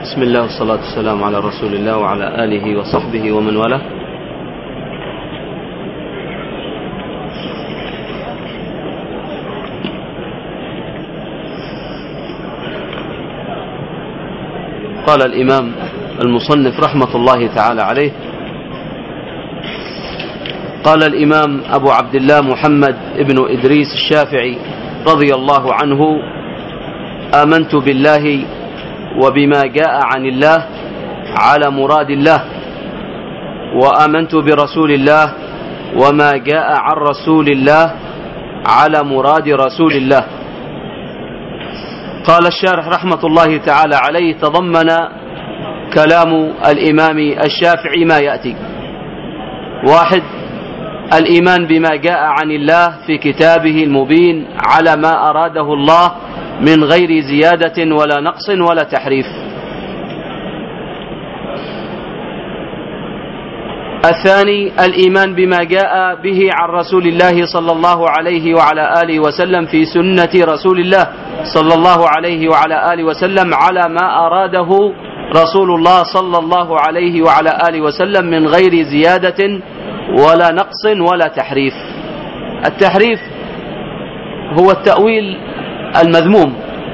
بسم الله والصلاة والسلام على رسول الله وعلى آله وصحبه ومن والاه. قال الإمام المصنف رحمة الله تعالى عليه: قال الإمام أبو عبد الله محمد ابن إدريس الشافعي رضي الله عنه: آمنت بالله وبما جاء عن الله على مراد الله، وآمنت برسول الله وما جاء عن رسول الله على مراد رسول الله. قال الشارح رحمة الله تعالى عليه: تضمن كلام الإمام الشافعي ما يأتي: 1. الإيمان بما جاء عن الله في كتابه المبين على ما أراده الله من غير زيادة ولا نقص ولا تحريف. 2. الإيمان بما جاء به عن رسول الله صلى الله عليه وعلى آله وسلم في سنة رسول الله صلى الله عليه وعلى آله وسلم على ما أراده رسول الله صلى الله عليه وعلى آله وسلم من غير زيادة ولا نقص ولا تحريف. التحريف هو التأويل المذموم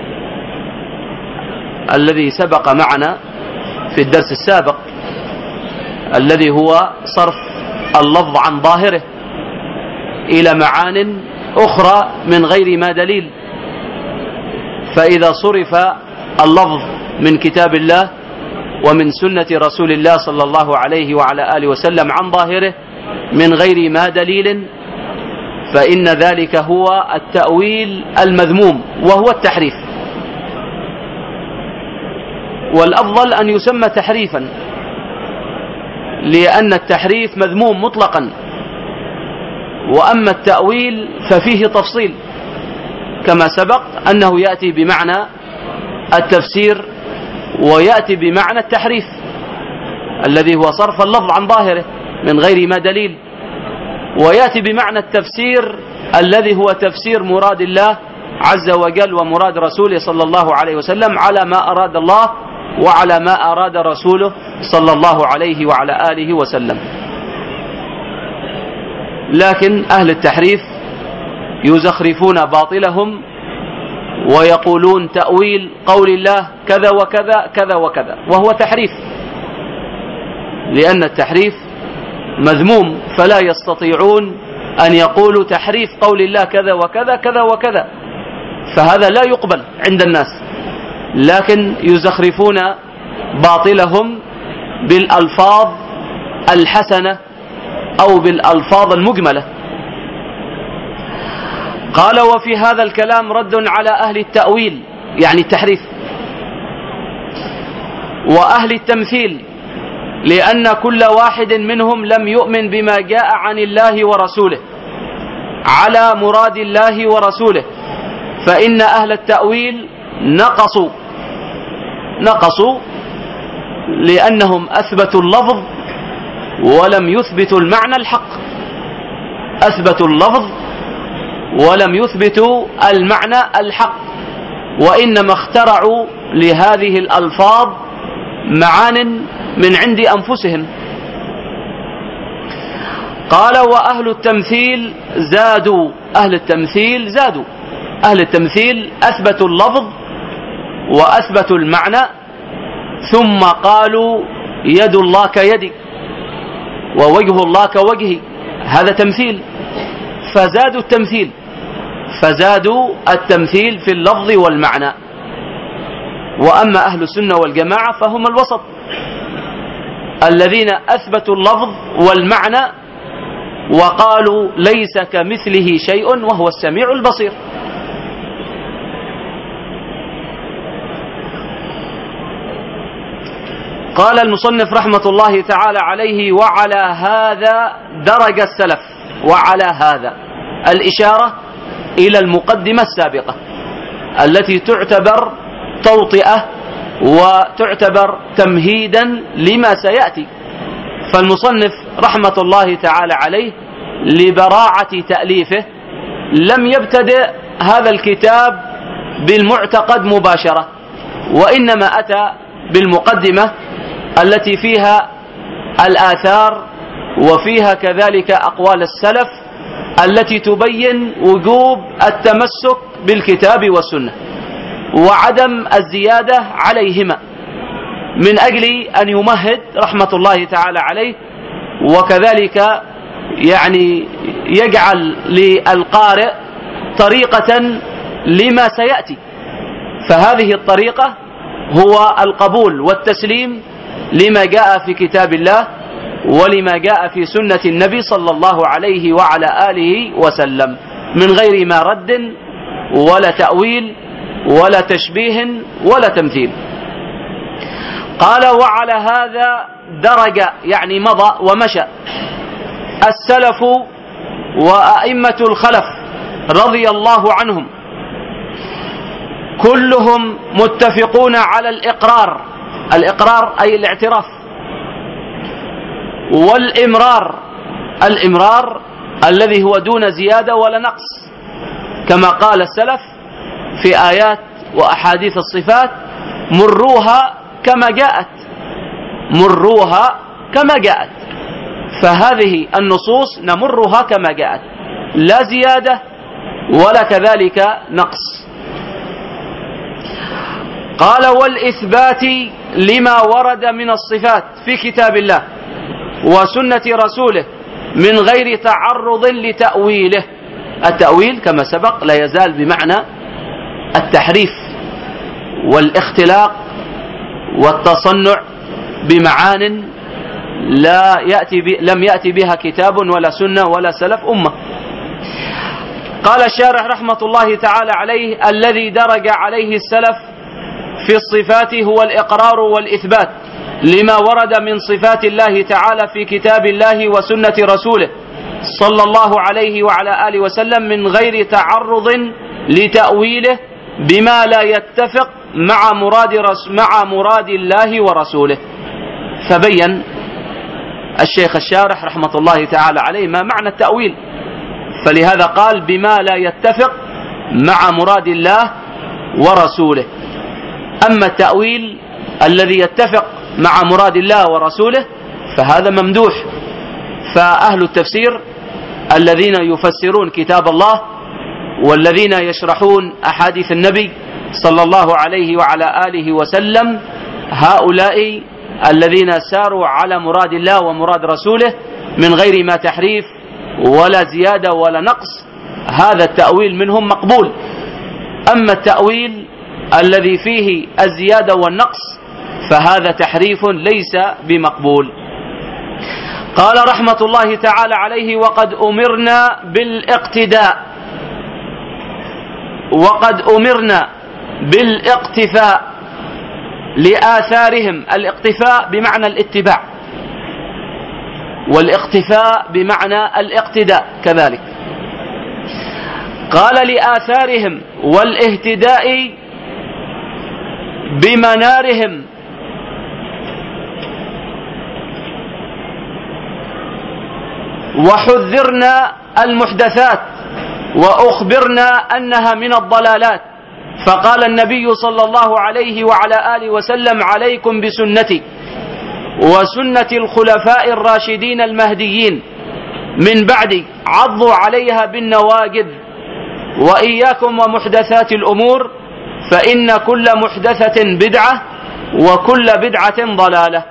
الذي سبق معنا في الدرس السابق، الذي هو صرف اللفظ عن ظاهره إلى معان أخرى من غير ما دليل. فإذا صرف اللفظ من كتاب الله ومن سنة رسول الله صلى الله عليه وعلى آله وسلم عن ظاهره من غير ما دليل، فإن ذلك هو التأويل المذموم وهو التحريف. والأفضل أن يسمى تحريفا، لأن التحريف مذموم مطلقا، وأما التأويل ففيه تفصيل كما سبق أنه يأتي بمعنى التفسير ويأتي بمعنى التحريف الذي هو صرف اللفظ عن ظاهره من غير ما دليل، ويأتي بمعنى التفسير الذي هو تفسير مراد الله عز وجل ومراد رسوله صلى الله عليه وسلم على ما أراد الله وعلى ما أراد رسوله صلى الله عليه وعلى آله وسلم. لكن أهل التحريف يزخرفون باطلهم ويقولون تأويل قول الله كذا وكذا كذا وكذا، وهو تحريف، لأن التحريف مذموم، فلا يستطيعون أن يقولوا تحريف قول الله كذا وكذا كذا وكذا، فهذا لا يقبل عند الناس، لكن يزخرفون باطلهم بالألفاظ الحسنة أو بالألفاظ المجملة. قال: وفي هذا الكلام رد على أهل التأويل يعني التحريف وأهل التمثيل، لأن كل واحد منهم لم يؤمن بما جاء عن الله ورسوله على مراد الله ورسوله، فإن أهل التأويل نقصوا لأنهم أثبتوا اللفظ ولم يثبتوا المعنى الحق، أثبتوا اللفظ ولم يثبتوا المعنى الحق، وإنما اخترعوا لهذه الألفاظ معان من عند أنفسهم. قال: وأهل التمثيل زادوا، أهل التمثيل أثبتوا اللفظ وأثبتوا المعنى، ثم قالوا يد الله كيدي ووجه الله كوجهي، هذا تمثيل، فزادوا التمثيل في اللفظ والمعنى. وأما أهل السنة والجماعة فهم الوسط، الذين أثبتوا اللفظ والمعنى وقالوا ليس كمثله شيء وهو السميع البصير. قال المصنف رحمة الله تعالى عليه: وعلى هذا درج السلف. وعلى هذا الإشارة إلى المقدمة السابقة التي تعتبر توطئة وتعتبر تمهيدا لما سيأتي. فالمصنف رحمة الله تعالى عليه لبراعة تأليفه لم يبتدئ هذا الكتاب بالمعتقد مباشرة، وإنما أتى بالمقدمة التي فيها الآثار وفيها كذلك أقوال السلف التي تبين وجوب التمسك بالكتاب والسنة وعدم الزيادة عليهما، من أجل أن يمهد رحمة الله تعالى عليه، وكذلك يعني يجعل للقارئ طريقة لما سيأتي. فهذه الطريقة هو القبول والتسليم لما جاء في كتاب الله ولما جاء في سنة النبي صلى الله عليه وعلى آله وسلم، من غير ما رد ولا تأويل ولا تشبيه ولا تمثيل. قال: وعلى هذا درج، يعني مضى ومشى، السلف وأئمة الخلف رضي الله عنهم، كلهم متفقون على الإقرار. الإقرار أي الاعتراف، والإمرار، الإمرار الذي هو دون زيادة ولا نقص، كما قال السلف في آيات وأحاديث الصفات: مروها كما جاءت، مروها كما جاءت. فهذه النصوص نمرها كما جاءت، لا زيادة ولا كذلك نقص. قال: والإثبات لما ورد من الصفات في كتاب الله وسنة رسوله من غير تعرض لتأويله. التأويل كما سبق لا يزال بمعنى التحريف والاختلاق والتصنع بمعان لم يأتي بها كتاب ولا سنة ولا سلف أمة. قال الشارح رحمة الله تعالى عليه: الذي درج عليه السلف في الصفات هو الإقرار والإثبات لما ورد من صفات الله تعالى في كتاب الله وسنة رسوله صلى الله عليه وعلى آله وسلم من غير تعرض لتأويله بما لا يتفق مع مراد الله ورسوله. فبين الشيخ الشارح رحمة الله تعالى عليه ما معنى التأويل، فلهذا قال: بما لا يتفق مع مراد الله ورسوله. أما التأويل الذي يتفق مع مراد الله ورسوله فهذا ممدوح. فأهل التفسير الذين يفسرون كتاب الله والذين يشرحون أحاديث النبي صلى الله عليه وعلى آله وسلم، هؤلاء الذين ساروا على مراد الله ومراد رسوله من غير ما تحريف ولا زيادة ولا نقص، هذا التأويل منهم مقبول. أما التأويل الذي فيه الزيادة والنقص فهذا تحريف ليس بمقبول. قال رحمة الله تعالى عليه: وقد أمرنا بالاقتداء، وقد أمرنا بالاقتفاء لآثارهم. الاقتفاء بمعنى الاتباع، والاقتفاء بمعنى الاقتداء كذلك. قال: لآثارهم والاهتداء بمنارهم وحذرنا المحدثات وأخبرنا أنها من الضلالات. فقال النبي صلى الله عليه وعلى آله وسلم: عليكم بسنتي وسنة الخلفاء الراشدين المهديين من بعدي، عضوا عليها بالنواجذ، وإياكم ومحدثات الأمور، فإن كل محدثة بدعة وكل بدعة ضلالة.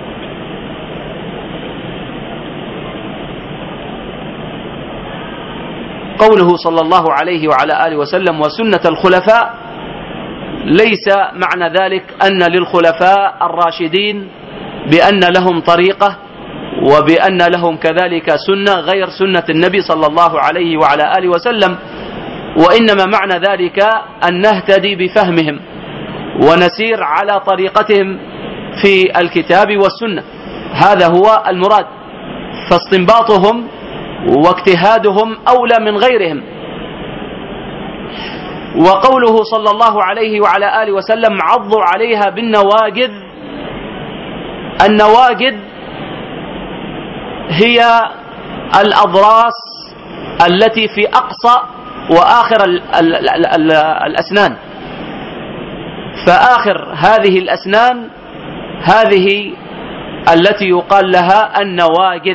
قوله صلى الله عليه وعلى آله وسلم وسنة الخلفاء، ليس معنى ذلك أن للخلفاء الراشدين بأن لهم طريقة وبأن لهم كذلك سنة غير سنة النبي صلى الله عليه وعلى آله وسلم، وإنما معنى ذلك أن نهتدي بفهمهم ونسير على طريقتهم في الكتاب والسنة، هذا هو المراد. فاستنباطهم واجتهادهم أولى من غيرهم. وقوله صلى الله عليه وعلى آله وسلم: عضوا عليها بالنواجذ، النواجذ هي الأضراس التي في أقصى وآخر الأسنان، فآخر هذه الأسنان هذه التي يقال لها النواجذ،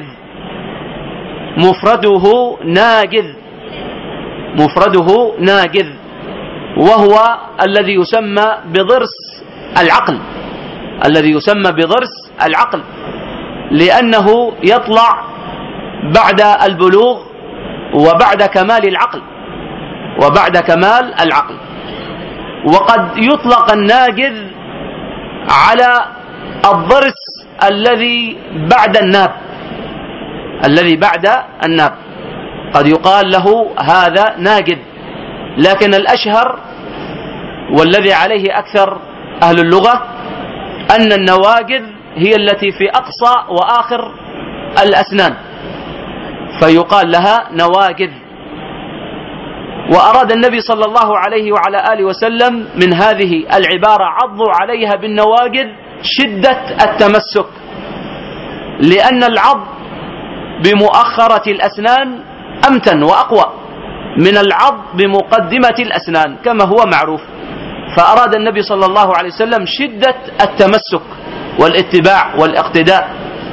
مفرده ناجذ، مفرده ناجذ، وهو الذي يسمى بضرس العقل، الذي يسمى بضرس العقل، لأنه يطلع بعد البلوغ وبعد كمال العقل، وبعد كمال العقل. وقد يطلق الناجذ على الضرس الذي بعد الناب، الذي بعد الناب قد يقال له هذا ناجذ، لكن الأشهر والذي عليه أكثر أهل اللغة أن النواجذ هي التي في أقصى وآخر الأسنان، فيقال لها نواجذ. وأراد النبي صلى الله عليه وعلى آله وسلم من هذه العبارة عضوا عليها بالنواجذ شدة التمسك، لأن العض بمؤخرة الأسنان أمتن وأقوى من العض بمقدمة الأسنان كما هو معروف، فأراد النبي صلى الله عليه وسلم شدة التمسك والاتباع والاقتداء.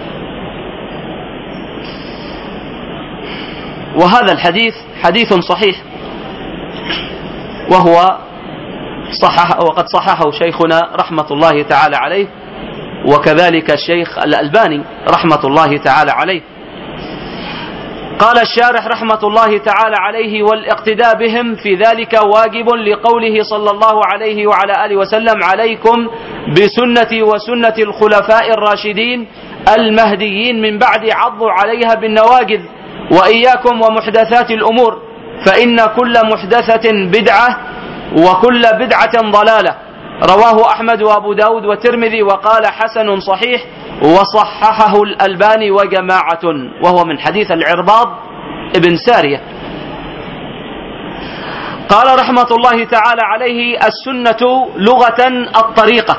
وهذا الحديث حديث صحيح، وقد صححه شيخنا رحمة الله تعالى عليه، وكذلك الشيخ الألباني رحمة الله تعالى عليه. قال الشارح رحمة الله تعالى عليه: والاقتداء بهم في ذلك واجب لقوله صلى الله عليه وعلى آله وسلم: عليكم بسنتي وسنة الخلفاء الراشدين المهديين من بعد عضوا عليها بالنواجذ، وإياكم ومحدثات الأمور، فإن كل محدثة بدعة وكل بدعة ضلالة. رواه أحمد وأبو داود والترمذي وقال حسن صحيح، وصححه الألباني وجماعة، وهو من حديث العرباض ابن سارية. قال رحمة الله تعالى عليه: السنة لغة الطريقة.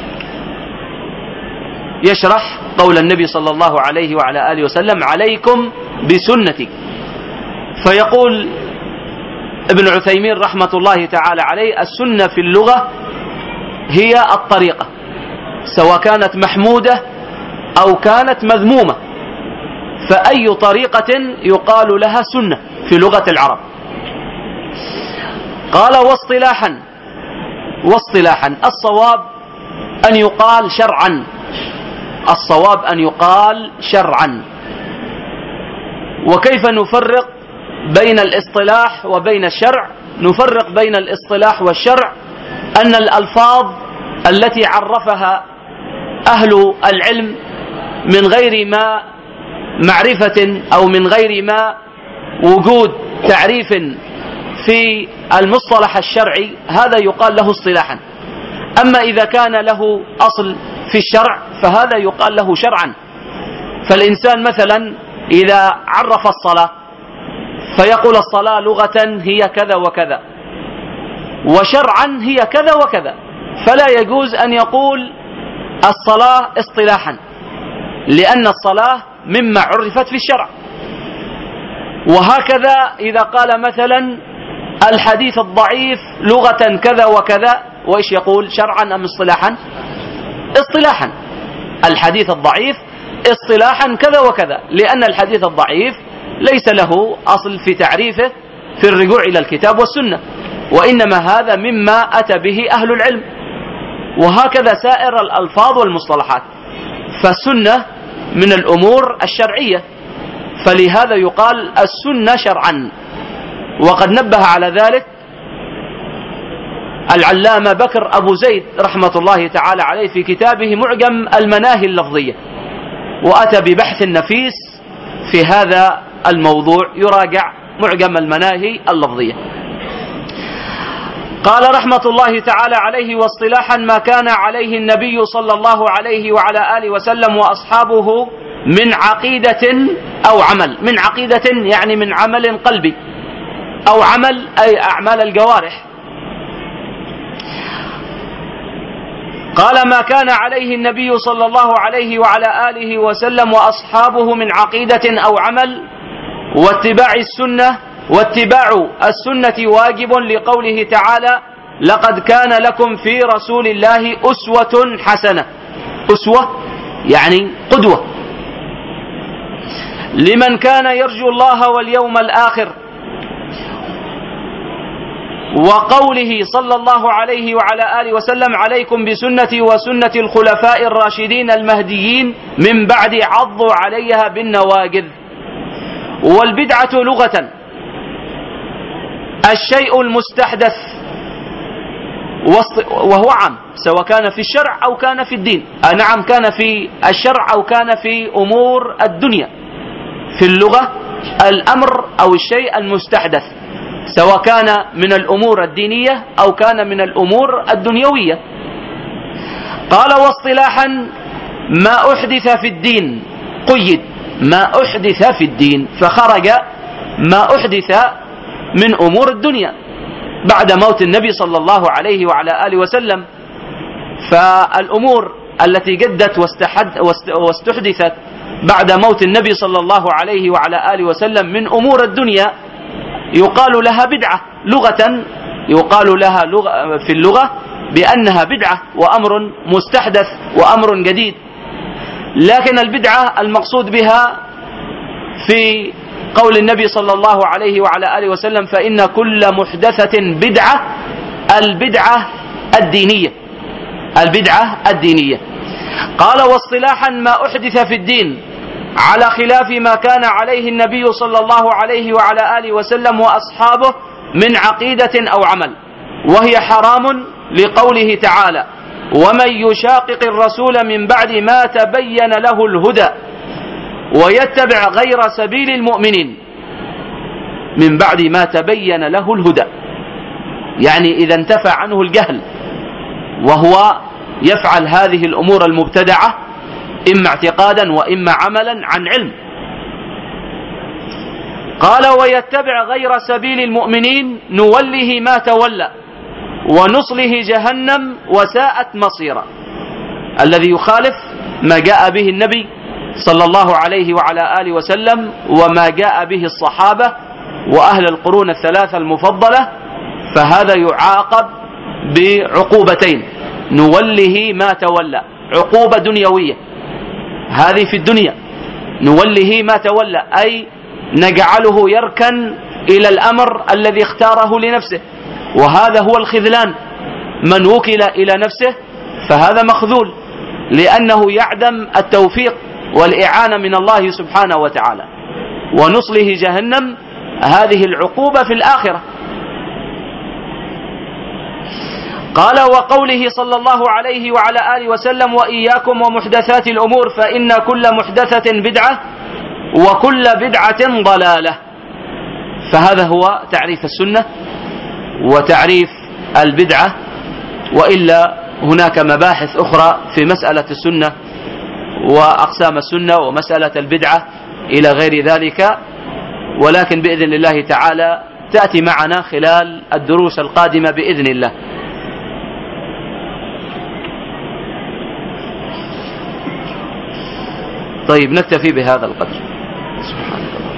يشرح قول النبي صلى الله عليه وعلى آله وسلم: عليكم بسنتي. فيقول ابن عثيمين رحمة الله تعالى عليه: السنة في اللغة هي الطريقة، سواء كانت محمودة أو كانت مذمومة، فأي طريقة يقال لها سنة في لغة العرب. قال: واصطلاحا الصواب أن يقال شرعا، الصواب أن يقال شرعا. وكيف نفرق بين الاصطلاح وبين الشرع؟ نفرق بين الاصطلاح والشرع أن الألفاظ التي عرفها أهل العلم من غير ما معرفة أو من غير ما وجود تعريف في المصطلح الشرعي، هذا يقال له اصطلاحا. أما إذا كان له أصل في الشرع فهذا يقال له شرعا. فالإنسان مثلا إذا عرف الصلاة فيقول: الصلاة لغة هي كذا وكذا، وشرعا هي كذا وكذا، فلا يجوز أن يقول الصلاة اصطلاحا، لأن الصلاة مما عرفت في الشرع. وهكذا إذا قال مثلا الحديث الضعيف لغة كذا وكذا، وإيش يقول؟ شرعا أم اصطلاحا؟ اصطلاحا. الحديث الضعيف اصطلاحا كذا وكذا، لأن الحديث الضعيف ليس له أصل في تعريفه في الرجوع إلى الكتاب والسنة، وإنما هذا مما أتى به أهل العلم. وهكذا سائر الألفاظ والمصطلحات، فالسنة من الأمور الشرعية، فلهذا يقال السنة شرعا. وقد نبه على ذلك العلامة بكر أبو زيد رحمة الله تعالى عليه في كتابه معجم المناهي اللفظية، وأتى ببحث نفيس في هذا الموضوع، يراجع معجم المناهي اللفظية. قال رحمة الله تعالى عليه: واصطلاحا ما كان عليه النبي صلى الله عليه وعلى آله وسلم وأصحابه من عقيدة أو عمل. من عقيدة يعني من عمل قلبي، أو عمل أي أعمال الجوارح. قال: ما كان عليه النبي صلى الله عليه وعلى آله وسلم وأصحابه من عقيدة أو عمل، واتباع السنة واجب لقوله تعالى: لقد كان لكم في رسول الله أسوة حسنة. أسوة يعني قدوة. لمن كان يرجو الله واليوم الآخر، وقوله صلى الله عليه وعلى آله وسلم: عليكم بسنتي وسنة الخلفاء الراشدين المهديين من بعد عضوا عليها بالنواجذ. والبدعة لغة الشيء المستحدث، وهو عام سواء كان في الشرع أو كان في الدين. نعم، كان في الشرع أو كان في أمور الدنيا. في اللغة الأمر أو الشيء المستحدث، سواء كان من الأمور الدينية أو كان من الأمور الدنيوية. قال: واصطلاحا ما أحدث في الدين، قيد ما أحدث في الدين، فخرج ما أحدث من أمور الدنيا بعد موت النبي صلى الله عليه وعلى آله وسلم. فالأمور التي جدت واستحدثت بعد موت النبي صلى الله عليه وعلى آله وسلم من أمور الدنيا يقال لها بدعة لغة، يقال لها في اللغة بأنها بدعة وأمر مستحدث وأمر جديد. لكن البدعة المقصود بها في قول النبي صلى الله عليه وعلى آله وسلم: فإن كل محدثة بدعة، البدعة الدينية، البدعة الدينية. قال: واصطلاحا ما أحدث في الدين على خلاف ما كان عليه النبي صلى الله عليه وعلى آله وسلم وأصحابه من عقيدة أو عمل، وهي حرام لقوله تعالى: ومن يشاقق الرسول من بعد ما تبين له الهدى ويتبع غير سبيل المؤمنين. من بعد ما تبين له الهدى يعني إذا انتفى عنه الجهل وهو يفعل هذه الأمور المبتدعة إما اعتقادا وإما عملا عن علم. قال: ويتبع غير سبيل المؤمنين نوله ما تولى ونصله جهنم وساءت مصيرا. الذي يخالف ما جاء به النبي صلى الله عليه وعلى آله وسلم وما جاء به الصحابة وأهل القرون الثلاثة المفضلة، فهذا يعاقب بعقوبتين: نوله ما تولى، عقوبة دنيوية، هذه في الدنيا، نوله ما تولى أي نجعله يركن إلى الأمر الذي اختاره لنفسه، وهذا هو الخذلان. من وكل إلى نفسه فهذا مخذول، لأنه يعدم التوفيق والإعانة من الله سبحانه وتعالى. ونصله جهنم، هذه العقوبة في الآخرة. قال: وقوله صلى الله عليه وعلى آله وسلم: وإياكم ومحدثات الأمور فإن كل محدثة بدعة وكل بدعة ضلالة. فهذا هو تعريف السنة وتعريف البدعة، وإلا هناك مباحث أخرى في مسألة السنة وأقسام السنة ومسألة البدعة إلى غير ذلك، ولكن بإذن الله تعالى تأتي معنا خلال الدروس القادمة بإذن الله. طيب، نكتفي بهذا القدر. سبحان الله.